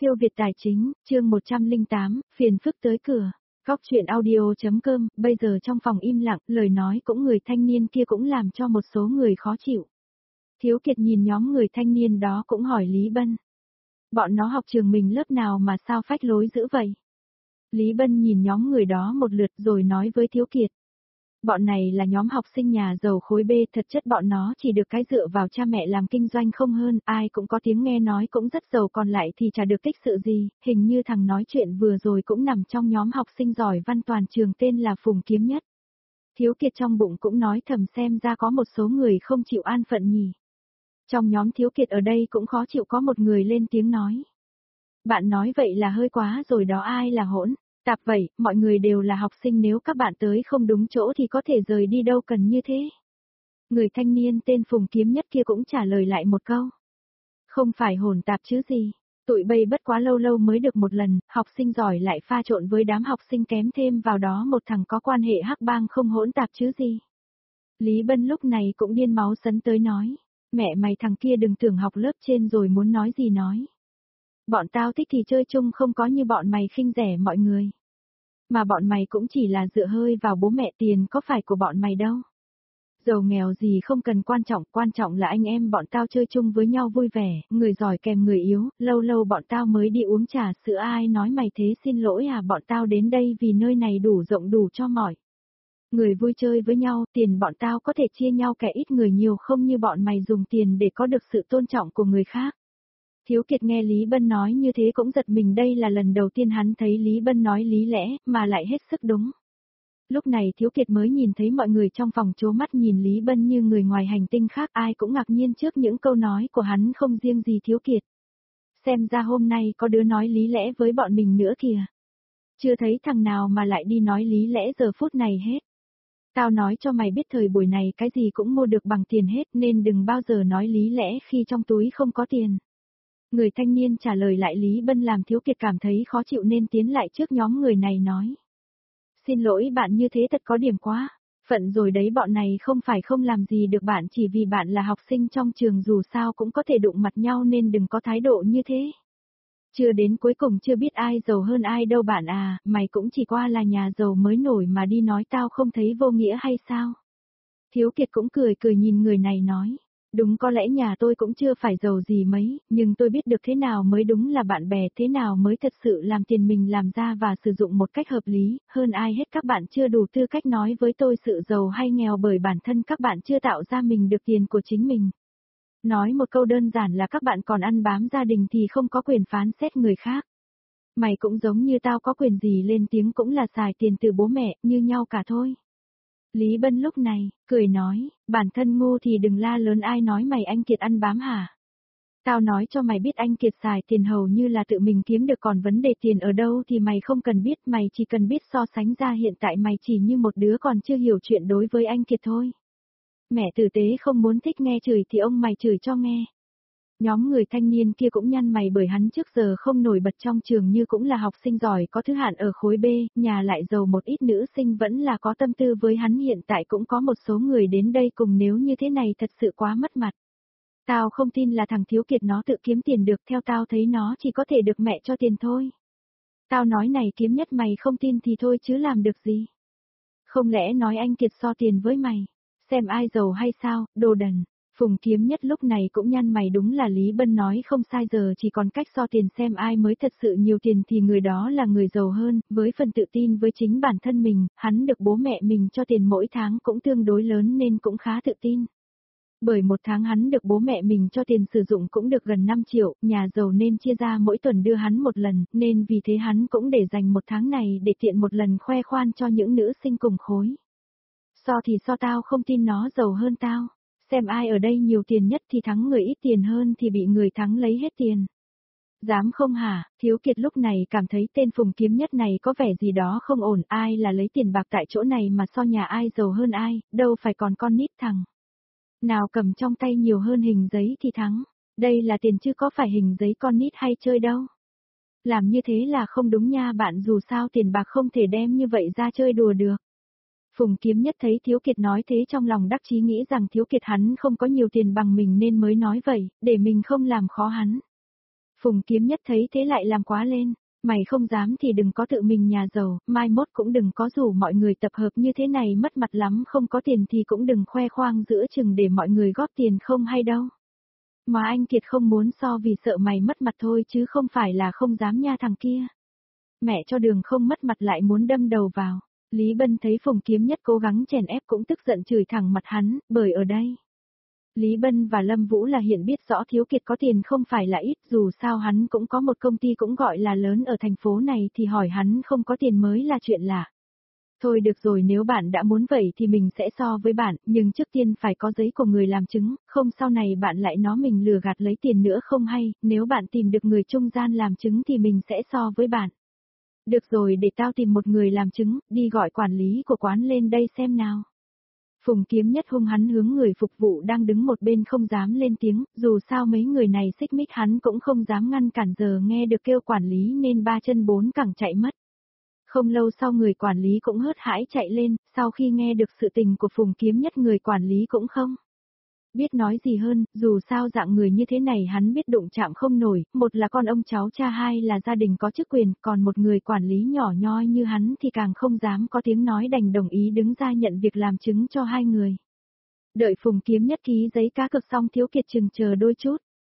Siêu Việt Tài Chính, chương 108, phiền phức tới cửa. Góc chuyện audio.com, bây giờ trong phòng im lặng, lời nói cũng người thanh niên kia cũng làm cho một số người khó chịu. Thiếu Kiệt nhìn nhóm người thanh niên đó cũng hỏi Lý Bân. Bọn nó học trường mình lớp nào mà sao phách lối dữ vậy? Lý Bân nhìn nhóm người đó một lượt rồi nói với Thiếu Kiệt. Bọn này là nhóm học sinh nhà giàu khối B, thật chất bọn nó chỉ được cái dựa vào cha mẹ làm kinh doanh không hơn, ai cũng có tiếng nghe nói cũng rất giàu còn lại thì chả được tích sự gì, hình như thằng nói chuyện vừa rồi cũng nằm trong nhóm học sinh giỏi văn toàn trường tên là Phùng Kiếm Nhất. Thiếu Kiệt trong bụng cũng nói thầm xem ra có một số người không chịu an phận nhỉ. Trong nhóm Thiếu Kiệt ở đây cũng khó chịu có một người lên tiếng nói. Bạn nói vậy là hơi quá rồi đó, ai là hỗn. Tạp vậy, mọi người đều là học sinh, nếu các bạn tới không đúng chỗ thì có thể rời đi, đâu cần như thế. Người thanh niên tên Phùng Kiếm Nhất kia cũng trả lời lại một câu. Không phải hỗn tạp chứ gì, tụi bay bất quá lâu lâu mới được một lần, học sinh giỏi lại pha trộn với đám học sinh kém, thêm vào đó một thằng có quan hệ hắc bang, không hỗn tạp chứ gì. Lý Bân lúc này cũng điên máu sấn tới nói, mẹ mày thằng kia đừng tưởng học lớp trên rồi muốn nói gì nói. Bọn tao thích thì chơi chung, không có như bọn mày khinh rẻ mọi người. Mà bọn mày cũng chỉ là dựa hơi vào bố mẹ, tiền có phải của bọn mày đâu. Giàu nghèo gì không cần quan trọng là anh em bọn tao chơi chung với nhau vui vẻ, người giỏi kèm người yếu, lâu lâu bọn tao mới đi uống trà sữa, ai nói mày thế xin lỗi à, bọn tao đến đây vì nơi này đủ rộng đủ cho mọi người vui chơi với nhau, tiền bọn tao có thể chia nhau, kẻ ít người nhiều, không như bọn mày dùng tiền để có được sự tôn trọng của người khác. Thiếu Kiệt nghe Lý Bân nói như thế cũng giật mình, đây là lần đầu tiên hắn thấy Lý Bân nói lý lẽ, mà lại hết sức đúng. Lúc này Thiếu Kiệt mới nhìn thấy mọi người trong phòng trố mắt nhìn Lý Bân như người ngoài hành tinh khác, ai cũng ngạc nhiên trước những câu nói của hắn, không riêng gì Thiếu Kiệt. Xem ra hôm nay có đứa nói lý lẽ với bọn mình nữa kìa. Chưa thấy thằng nào mà lại đi nói lý lẽ giờ phút này hết. Tao nói cho mày biết thời buổi này cái gì cũng mua được bằng tiền hết, nên đừng bao giờ nói lý lẽ khi trong túi không có tiền. Người thanh niên trả lời lại Lý Bân làm Thiếu Kiệt cảm thấy khó chịu nên tiến lại trước nhóm người này nói. Xin lỗi bạn, như thế thật có điểm quá. Phận rồi đấy, bọn này không phải không làm gì được bạn, chỉ vì bạn là học sinh trong trường dù sao cũng có thể đụng mặt nhau nên đừng có thái độ như thế. Chưa đến cuối cùng chưa biết ai giàu hơn ai đâu bạn à, mày cũng chỉ qua là nhà giàu mới nổi mà đi nói tao không thấy vô nghĩa hay sao? Thiếu Kiệt cũng cười cười nhìn người này nói. Đúng, có lẽ nhà tôi cũng chưa phải giàu gì mấy, nhưng tôi biết được thế nào mới đúng là bạn bè, thế nào mới thật sự làm tiền mình làm ra và sử dụng một cách hợp lý, hơn ai hết các bạn chưa đủ tư cách nói với tôi sự giàu hay nghèo, bởi bản thân các bạn chưa tạo ra mình được tiền của chính mình. Nói một câu đơn giản là các bạn còn ăn bám gia đình thì không có quyền phán xét người khác. Mày cũng giống như tao, có quyền gì lên tiếng cũng là xài tiền từ bố mẹ, như nhau cả thôi. Lý Bân lúc này, cười nói, bản thân ngu thì đừng la lớn, ai nói mày anh Kiệt ăn bám hả? Tao nói cho mày biết anh Kiệt xài tiền hầu như là tự mình kiếm được, còn vấn đề tiền ở đâu thì mày không cần biết, mày chỉ cần biết so sánh ra hiện tại mày chỉ như một đứa còn chưa hiểu chuyện đối với anh Kiệt thôi. Mẹ tử tế không muốn thích nghe chửi thì ông mày chửi cho nghe. Nhóm người thanh niên kia cũng nhăn mày bởi hắn trước giờ không nổi bật trong trường, như cũng là học sinh giỏi có thứ hạng ở khối B, nhà lại giàu một ít, nữ sinh vẫn là có tâm tư với hắn, hiện tại cũng có một số người đến đây cùng, nếu như thế này thật sự quá mất mặt. Tao không tin là thằng Thiếu Kiệt nó tự kiếm tiền được, theo tao thấy nó chỉ có thể được mẹ cho tiền thôi. Tao nói này Kiếm Nhất, mày không tin thì thôi chứ làm được gì. Không lẽ nói anh Kiệt so tiền với mày, xem ai giàu hay sao, đồ đần. Phùng Kiếm Nhất lúc này cũng nhăn mày, đúng là Lý Bân nói không sai, giờ chỉ còn cách so tiền xem ai mới thật sự nhiều tiền thì người đó là người giàu hơn, với phần tự tin với chính bản thân mình, hắn được bố mẹ mình cho tiền mỗi tháng cũng tương đối lớn nên cũng khá tự tin. Bởi một tháng hắn được bố mẹ mình cho tiền sử dụng cũng được gần 5 triệu, nhà giàu nên chia ra mỗi tuần đưa hắn một lần, nên vì thế hắn cũng để dành một tháng này để tiện một lần khoe khoan cho những nữ sinh cùng khối. So thì so, tao không tin nó giàu hơn tao. Xem ai ở đây nhiều tiền nhất thì thắng, người ít tiền hơn thì bị người thắng lấy hết tiền. Dám không hả? Thiếu Kiệt lúc này cảm thấy tên Phùng Kiếm Nhất này có vẻ gì đó không ổn, ai là lấy tiền bạc tại chỗ này mà so nhà ai giàu hơn ai, đâu phải còn con nít thằng nào cầm trong tay nhiều hơn hình giấy thì thắng. Đây là tiền chứ có phải hình giấy con nít hay chơi đâu. Làm như thế là không đúng nha bạn, dù sao tiền bạc không thể đem như vậy ra chơi đùa được. Phùng Kiếm Nhất thấy Thiếu Kiệt nói thế trong lòng đắc chí, nghĩ rằng Thiếu Kiệt hắn không có nhiều tiền bằng mình nên mới nói vậy, để mình không làm khó hắn. Phùng Kiếm Nhất thấy thế lại làm quá lên. Mày không dám thì đừng có tự mình nhà giàu, mai mốt cũng đừng có rủ mọi người tập hợp như thế này mất mặt lắm, không có tiền thì cũng đừng khoe khoang giữa chừng để mọi người góp tiền không hay đâu. Mà anh Kiệt không muốn so vì sợ mày mất mặt thôi chứ không phải là không dám nha thằng kia. Mẹ cho đường không mất mặt lại muốn đâm đầu vào. Lý Bân thấy Phùng Kiếm Nhất cố gắng chèn ép cũng tức giận chửi thẳng mặt hắn, bởi ở đây. Lý Bân và Lâm Vũ là hiện biết rõ Thiếu Kiệt có tiền không phải là ít, dù sao hắn cũng có một công ty cũng gọi là lớn ở thành phố này thì hỏi hắn không có tiền mới là chuyện lạ. Thôi được rồi, nếu bạn đã muốn vậy thì mình sẽ so với bạn, nhưng trước tiên phải có giấy của người làm chứng, không sau này bạn lại nói mình lừa gạt lấy tiền nữa không hay, nếu bạn tìm được người trung gian làm chứng thì mình sẽ so với bạn. Được rồi, để tao tìm một người làm chứng, đi gọi quản lý của quán lên đây xem nào. Phùng Kiếm Nhất hung hắn hướng người phục vụ đang đứng một bên không dám lên tiếng, dù sao mấy người này xích mích hắn cũng không dám ngăn cản, giờ nghe được kêu quản lý nên ba chân bốn cẳng chạy mất. Không lâu sau người quản lý cũng hớt hãi chạy lên, sau khi nghe được sự tình của Phùng Kiếm Nhất người quản lý cũng không biết nói gì hơn, dù sao dạng người như thế này hắn biết đụng chạm không nổi, một là con ông cháu cha, hai là gia đình có chức quyền, còn một người quản lý nhỏ nhoi như hắn thì càng không dám có tiếng nói, đành đồng ý đứng ra nhận việc làm chứng cho hai người. Đợi Phùng Kiếm Nhất ký giấy cá cược xong, Thiếu Kiệt chừng chờ đôi chút.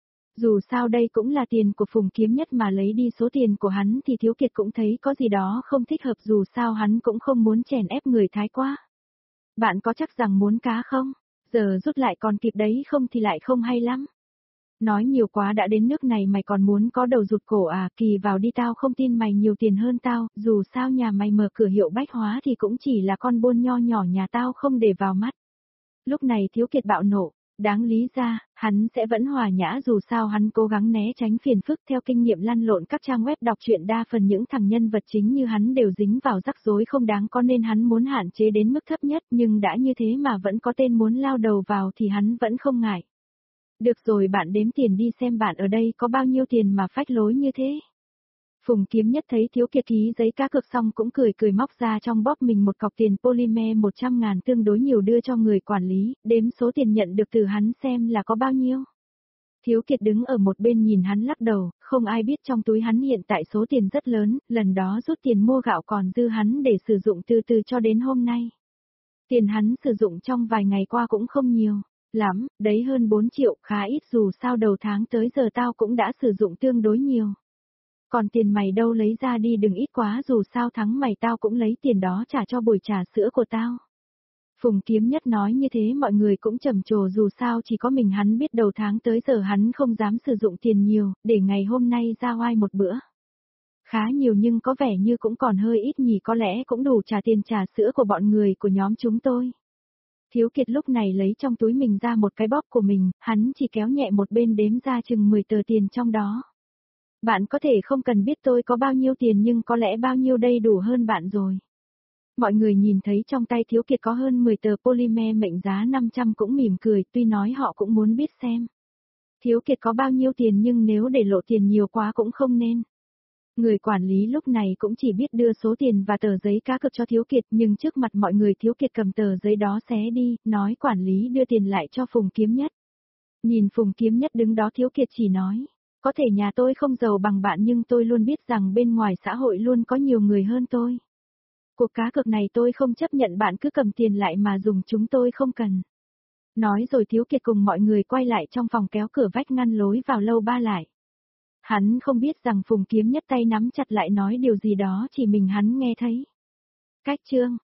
Dù sao đây cũng là tiền của Phùng Kiếm Nhất mà lấy đi số tiền của hắn thì Thiếu Kiệt cũng thấy có gì đó không thích hợp, dù sao hắn cũng không muốn chèn ép người thái quá. Bạn có chắc rằng muốn cá không? Giờ rút lại còn kịp đấy, không thì lại không hay lắm. Nói nhiều quá, đã đến nước này mày còn muốn có đầu rụt cổ à, kỳ vào đi, tao không tin mày nhiều tiền hơn tao, dù sao nhà mày mở cửa hiệu bách hóa thì cũng chỉ là con buôn nho nhỏ, nhà tao không để vào mắt. Lúc này Thiếu Kiệt bạo nộ, đáng lý ra, hắn sẽ vẫn hòa nhã, dù sao hắn cố gắng né tránh phiền phức, theo kinh nghiệm lăn lộn các trang web đọc truyện đa phần những thằng nhân vật chính như hắn đều dính vào rắc rối không đáng có nên hắn muốn hạn chế đến mức thấp nhất, nhưng đã như thế mà vẫn có tên muốn lao đầu vào thì hắn vẫn không ngại. Được rồi, bạn đếm tiền đi xem bạn ở đây có bao nhiêu tiền mà phách lối như thế. Phùng Kiếm Nhất thấy Thiếu Kiệt ký giấy cá cược xong cũng cười cười móc ra trong bóp mình một cọc tiền polymer 100.000 tương đối nhiều đưa cho người quản lý, đếm số tiền nhận được từ hắn xem là có bao nhiêu. Thiếu Kiệt đứng ở một bên nhìn hắn lắc đầu, không ai biết trong túi hắn hiện tại số tiền rất lớn, lần đó rút tiền mua gạo còn dư hắn để sử dụng từ từ cho đến hôm nay. Tiền hắn sử dụng trong vài ngày qua cũng không nhiều lắm, đấy hơn 4 triệu, khá ít, dù sao đầu tháng tới giờ tao cũng đã sử dụng tương đối nhiều. Còn tiền mày đâu lấy ra đi, đừng ít quá, dù sao thắng mày tao cũng lấy tiền đó trả cho buổi trà sữa của tao. Phùng Kiếm Nhất nói như thế mọi người cũng trầm trồ, dù sao chỉ có mình hắn biết đầu tháng tới giờ hắn không dám sử dụng tiền nhiều, để ngày hôm nay ra oai một bữa. Khá nhiều nhưng có vẻ như cũng còn hơi ít nhỉ, có lẽ cũng đủ trả tiền trà sữa của bọn người của nhóm chúng tôi. Thiếu Kiệt lúc này lấy trong túi mình ra một cái bóp của mình, hắn chỉ kéo nhẹ một bên đếm ra chừng 10 tờ tiền trong đó. Bạn có thể không cần biết tôi có bao nhiêu tiền nhưng có lẽ bao nhiêu đây đủ hơn bạn rồi. Mọi người nhìn thấy trong tay Thiếu Kiệt có hơn 10 tờ polymer mệnh giá 500 cũng mỉm cười, tuy nói họ cũng muốn biết xem Thiếu Kiệt có bao nhiêu tiền nhưng nếu để lộ tiền nhiều quá cũng không nên. Người quản lý lúc này cũng chỉ biết đưa số tiền và tờ giấy cá cược cho Thiếu Kiệt, nhưng trước mặt mọi người Thiếu Kiệt cầm tờ giấy đó xé đi, nói quản lý đưa tiền lại cho Phùng Kiếm Nhất. Nhìn Phùng Kiếm Nhất đứng đó, Thiếu Kiệt chỉ nói, có thể nhà tôi không giàu bằng bạn nhưng tôi luôn biết rằng bên ngoài xã hội luôn có nhiều người hơn tôi. Cuộc cá cược này tôi không chấp nhận bạn cứ cầm tiền lại mà dùng, chúng tôi không cần. Nói rồi Thiếu Kiệt cùng mọi người quay lại trong phòng, kéo cửa vách ngăn lối vào lâu ba lại. Hắn không biết rằng Phùng Kiếm Nhất tay nắm chặt lại nói điều gì đó chỉ mình hắn nghe thấy. Cách chương